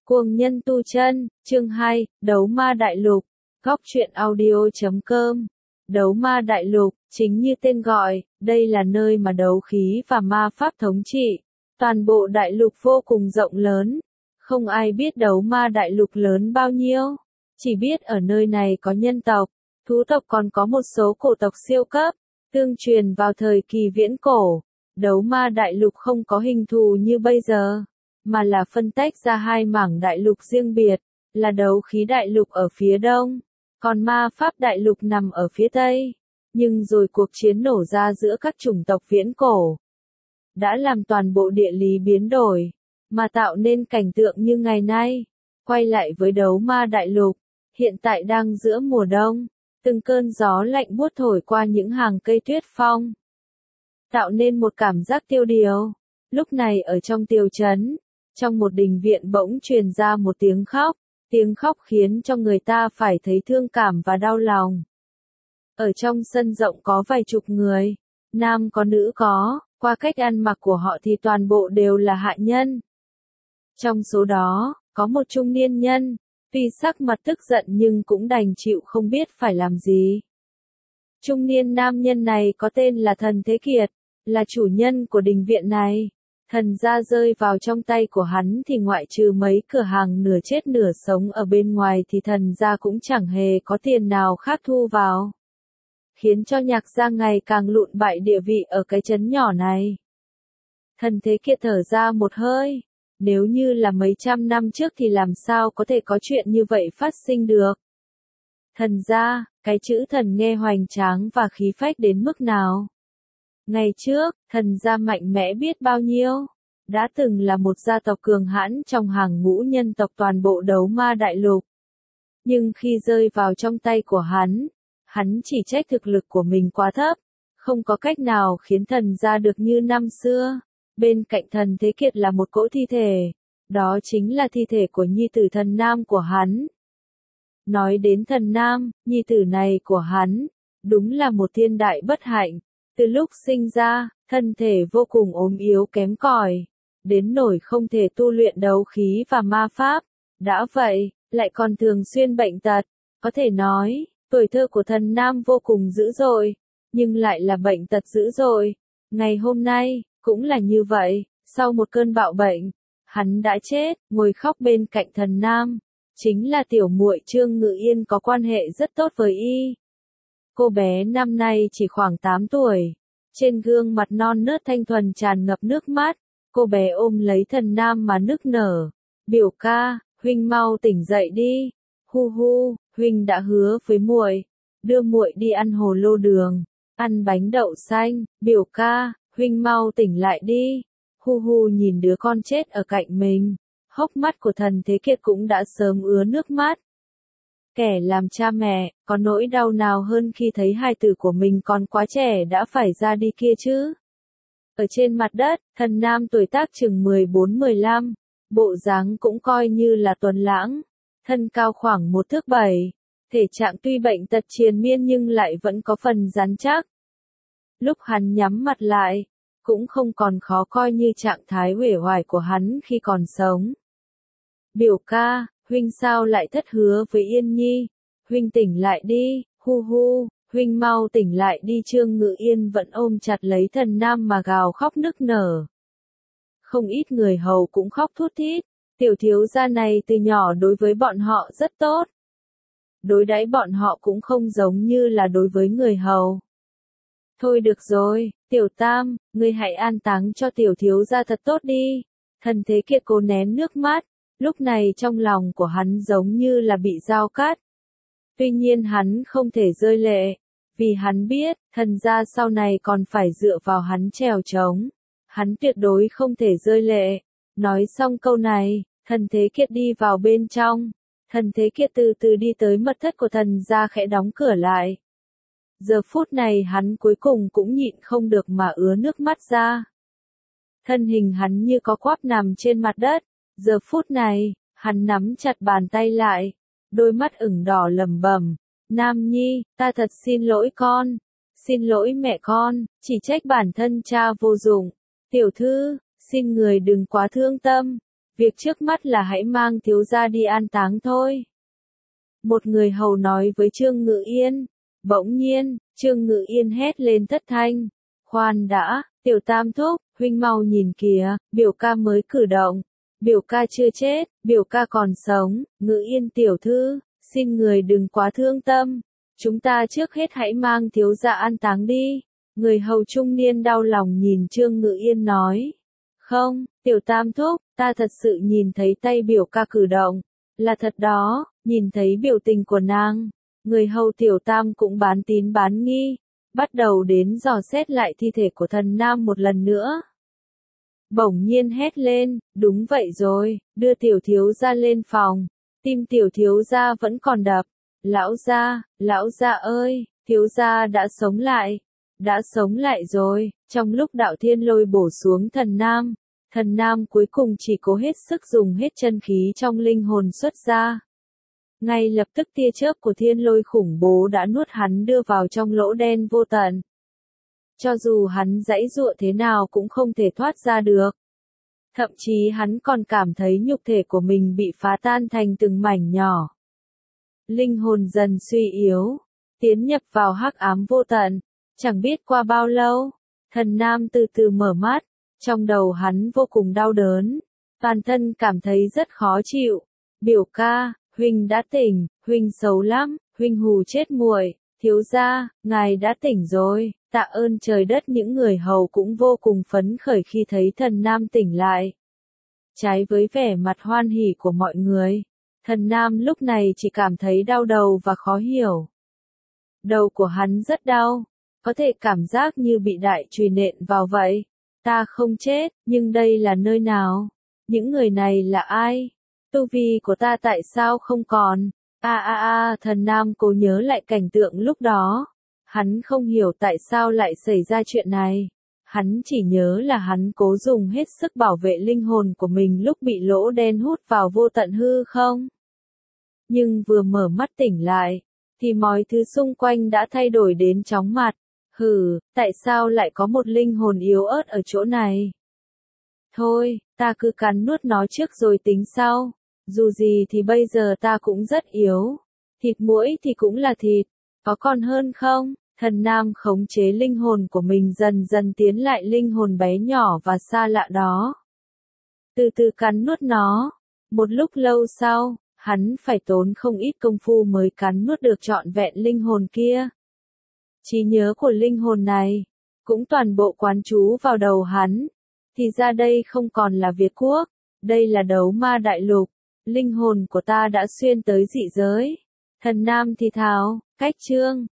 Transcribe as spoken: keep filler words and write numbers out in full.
Cuồng nhân tu chân, chương hai, Đấu Ma Đại Lục, góc truyện audio chấm com. Đấu Ma Đại Lục, chính như tên gọi, đây là nơi mà đấu khí và ma pháp thống trị. Toàn bộ đại lục vô cùng rộng lớn. Không ai biết đấu ma đại lục lớn bao nhiêu. Chỉ biết ở nơi này có nhân tộc, thú tộc còn có một số cổ tộc siêu cấp, tương truyền vào thời kỳ viễn cổ. Đấu ma đại lục không có hình thù như bây giờ, mà là phân tách ra hai mảng đại lục riêng biệt, là đấu khí đại lục ở phía đông, còn ma pháp đại lục nằm ở phía tây. Nhưng rồi cuộc chiến nổ ra giữa các chủng tộc viễn cổ, đã làm toàn bộ địa lý biến đổi, mà tạo nên cảnh tượng như ngày nay. Quay lại với đấu ma đại lục, hiện tại đang giữa mùa đông, từng cơn gió lạnh buốt thổi qua những hàng cây tuyết phong, tạo nên một cảm giác tiêu điều. Lúc này ở trong tiểu trấn, trong một đình viện bỗng truyền ra một tiếng khóc, tiếng khóc khiến cho người ta phải thấy thương cảm và đau lòng. Ở trong sân rộng có vài chục người, nam có nữ có, qua cách ăn mặc của họ thì toàn bộ đều là hạ nhân. Trong số đó, có một trung niên nhân, tuy sắc mặt tức giận nhưng cũng đành chịu không biết phải làm gì. Trung niên nam nhân này có tên là Thần Thế Kiệt, là chủ nhân của đình viện này. Thần gia rơi vào trong tay của hắn thì ngoại trừ mấy cửa hàng nửa chết nửa sống ở bên ngoài thì thần gia cũng chẳng hề có tiền nào khác thu vào, khiến cho Nhạc gia ngày càng lụn bại địa vị ở cái trấn nhỏ này. Thần Thế Kiệt thở ra một hơi, nếu như là mấy trăm năm trước thì làm sao có thể có chuyện như vậy phát sinh được. Thần gia, cái chữ thần nghe hoành tráng và khí phách đến mức nào. Ngày trước, thần gia mạnh mẽ biết bao nhiêu, đã từng là một gia tộc cường hãn trong hàng ngũ nhân tộc toàn bộ đấu ma đại lục. Nhưng khi rơi vào trong tay của hắn, hắn chỉ trách thực lực của mình quá thấp, không có cách nào khiến thần gia được như năm xưa. Bên cạnh Thần Thế Kiệt là một cỗ thi thể, đó chính là thi thể của nhi tử thần nam của hắn. Nói đến thần nam, nhi tử này của hắn, đúng là một thiên đại bất hạnh. Từ lúc sinh ra, thân thể vô cùng ốm yếu kém cỏi, đến nỗi không thể tu luyện đấu khí và ma pháp. Đã vậy, lại còn thường xuyên bệnh tật. Có thể nói, tuổi thơ của thần nam vô cùng dữ dội, nhưng lại là bệnh tật dữ dội. Ngày hôm nay, cũng là như vậy, sau một cơn bạo bệnh, hắn đã chết. Ngồi khóc bên cạnh thần nam, chính là tiểu muội Trương Ngự Yên có quan hệ rất tốt với y. Cô bé năm nay chỉ khoảng tám tuổi, trên gương mặt non nớt thanh thuần tràn ngập nước mắt, cô bé ôm lấy thần nam mà nức nở. Biểu ca, huynh mau tỉnh dậy đi, hu hu, huynh đã hứa với muội, đưa muội đi ăn hồ lô đường, ăn bánh đậu xanh. Biểu ca, huynh mau tỉnh lại đi, hu hu nhìn đứa con chết ở cạnh mình, hốc mắt của Thần Thế Kiệt cũng đã sớm ứa nước mắt. Kẻ làm cha mẹ, có nỗi đau nào hơn khi thấy hài tử của mình còn quá trẻ đã phải ra đi kia chứ? Ở trên mặt đất, thần nam tuổi tác chừng mười bốn mười lăm, bộ dáng cũng coi như là tuấn lãng, thân cao khoảng một thước bảy, thể trạng tuy bệnh tật triền miên nhưng lại vẫn có phần rắn chắc. Lúc hắn nhắm mặt lại, cũng không còn khó coi như trạng thái uể oải của hắn khi còn sống. Biểu ca, huynh sao lại thất hứa với Yên Nhi? Huynh tỉnh lại đi, hu hu, huynh mau tỉnh lại đi. Trương Ngự Yên vẫn ôm chặt lấy thần nam mà gào khóc nức nở. Không ít người hầu cũng khóc thút thít, tiểu thiếu gia này từ nhỏ đối với bọn họ rất tốt. Đối đãi bọn họ cũng không giống như là đối với người hầu. Thôi được rồi, tiểu tam, ngươi hãy an táng cho tiểu thiếu gia thật tốt đi. Thần Thế Kiệt cố nén nước mắt. Lúc này trong lòng của hắn giống như là bị dao cắt. Tuy nhiên hắn không thể rơi lệ, vì hắn biết, thần gia sau này còn phải dựa vào hắn trèo trống. Hắn tuyệt đối không thể rơi lệ. Nói xong câu này, Thần Thế Kiệt đi vào bên trong. Thần Thế Kiệt từ từ đi tới mật thất của thần gia khẽ đóng cửa lại. Giờ phút này hắn cuối cùng cũng nhịn không được mà ứa nước mắt ra. Thân hình hắn như có quắp nằm trên mặt đất. Giờ phút này, hắn nắm chặt bàn tay lại, đôi mắt ửng đỏ lẩm bẩm, Nam Nhi, ta thật xin lỗi con, xin lỗi mẹ con, chỉ trách bản thân cha vô dụng. Tiểu thư, xin người đừng quá thương tâm, Việc trước mắt là hãy mang thiếu gia đi an táng thôi. Một người hầu nói với Trương Ngự Yên. Bỗng nhiên, Trương Ngự Yên hét lên thất thanh. Khoan đã, Tiểu Tam thúc, huynh mau nhìn kìa, biểu ca mới cử động. Biểu ca chưa chết, biểu ca còn sống, Ngự Yên tiểu thư, xin người đừng quá thương tâm. Chúng ta trước hết hãy mang thiếu gia an táng đi. Người hầu trung niên đau lòng nhìn Trương Ngự Yên nói. Không, Tiểu Tam thúc, ta thật sự nhìn thấy tay biểu ca cử động. Là thật đó, nhìn thấy biểu tình của nàng. Người hầu Tiểu Tam cũng bán tín bán nghi, bắt đầu đến dò xét lại thi thể của thần nam một lần nữa. Bỗng nhiên hét lên, đúng vậy rồi, đưa tiểu thiếu gia lên phòng. Tim tiểu thiếu gia vẫn còn đập. Lão gia, lão gia ơi, thiếu gia đã sống lại. Đã sống lại rồi. Trong lúc đạo thiên lôi bổ xuống thần nam, thần nam cuối cùng chỉ cố hết sức dùng hết chân khí trong linh hồn xuất ra. Ngay lập tức tia chớp của thiên lôi khủng bố đã nuốt hắn đưa vào trong lỗ đen vô tận. Cho dù hắn giãy giụa thế nào cũng không thể thoát ra được. Thậm chí hắn còn cảm thấy nhục thể của mình bị phá tan thành từng mảnh nhỏ. Linh hồn dần suy yếu, tiến nhập vào hắc ám vô tận. Chẳng biết qua bao lâu, thần nam từ từ mở mắt, trong đầu hắn vô cùng đau đớn, toàn thân cảm thấy rất khó chịu. Biểu ca, huynh đã tỉnh, huynh xấu lắm, huynh hù chết muội. Thiếu gia, ngài đã tỉnh rồi. Tạ ơn trời đất, những người hầu cũng vô cùng phấn khởi khi thấy thần nam tỉnh lại. Trái với vẻ mặt hoan hỉ của mọi người, thần nam lúc này chỉ cảm thấy đau đầu và khó hiểu. Đầu của hắn rất đau, có thể cảm giác như bị đại chùy nện vào vậy. Ta không chết, nhưng đây là nơi nào? Những người này là ai? Tu vi của ta tại sao không còn? A a a, thần nam cố nhớ lại cảnh tượng lúc đó. Hắn không hiểu tại sao lại xảy ra chuyện này. Hắn chỉ nhớ là hắn cố dùng hết sức bảo vệ linh hồn của mình lúc bị lỗ đen hút vào vô tận hư không. Nhưng vừa mở mắt tỉnh lại, thì mọi thứ xung quanh đã thay đổi đến chóng mặt. Hừ, tại sao lại có một linh hồn yếu ớt ở chỗ này? Thôi, ta cứ cắn nuốt nó trước rồi tính sau. Dù gì thì bây giờ ta cũng rất yếu. Thịt muỗi thì cũng là thịt. Có còn hơn không? Thần nam khống chế linh hồn của mình dần dần tiến lại linh hồn bé nhỏ và xa lạ đó. Từ từ cắn nuốt nó. Một lúc lâu sau, hắn phải tốn không ít công phu mới cắn nuốt được trọn vẹn linh hồn kia. Trí nhớ của linh hồn này, cũng toàn bộ quán trú vào đầu hắn. Thì ra đây không còn là Việt Quốc, đây là Đấu Ma Đại Lục. Linh hồn của ta đã xuyên tới dị giới. Thần nam thì thào, cách chương.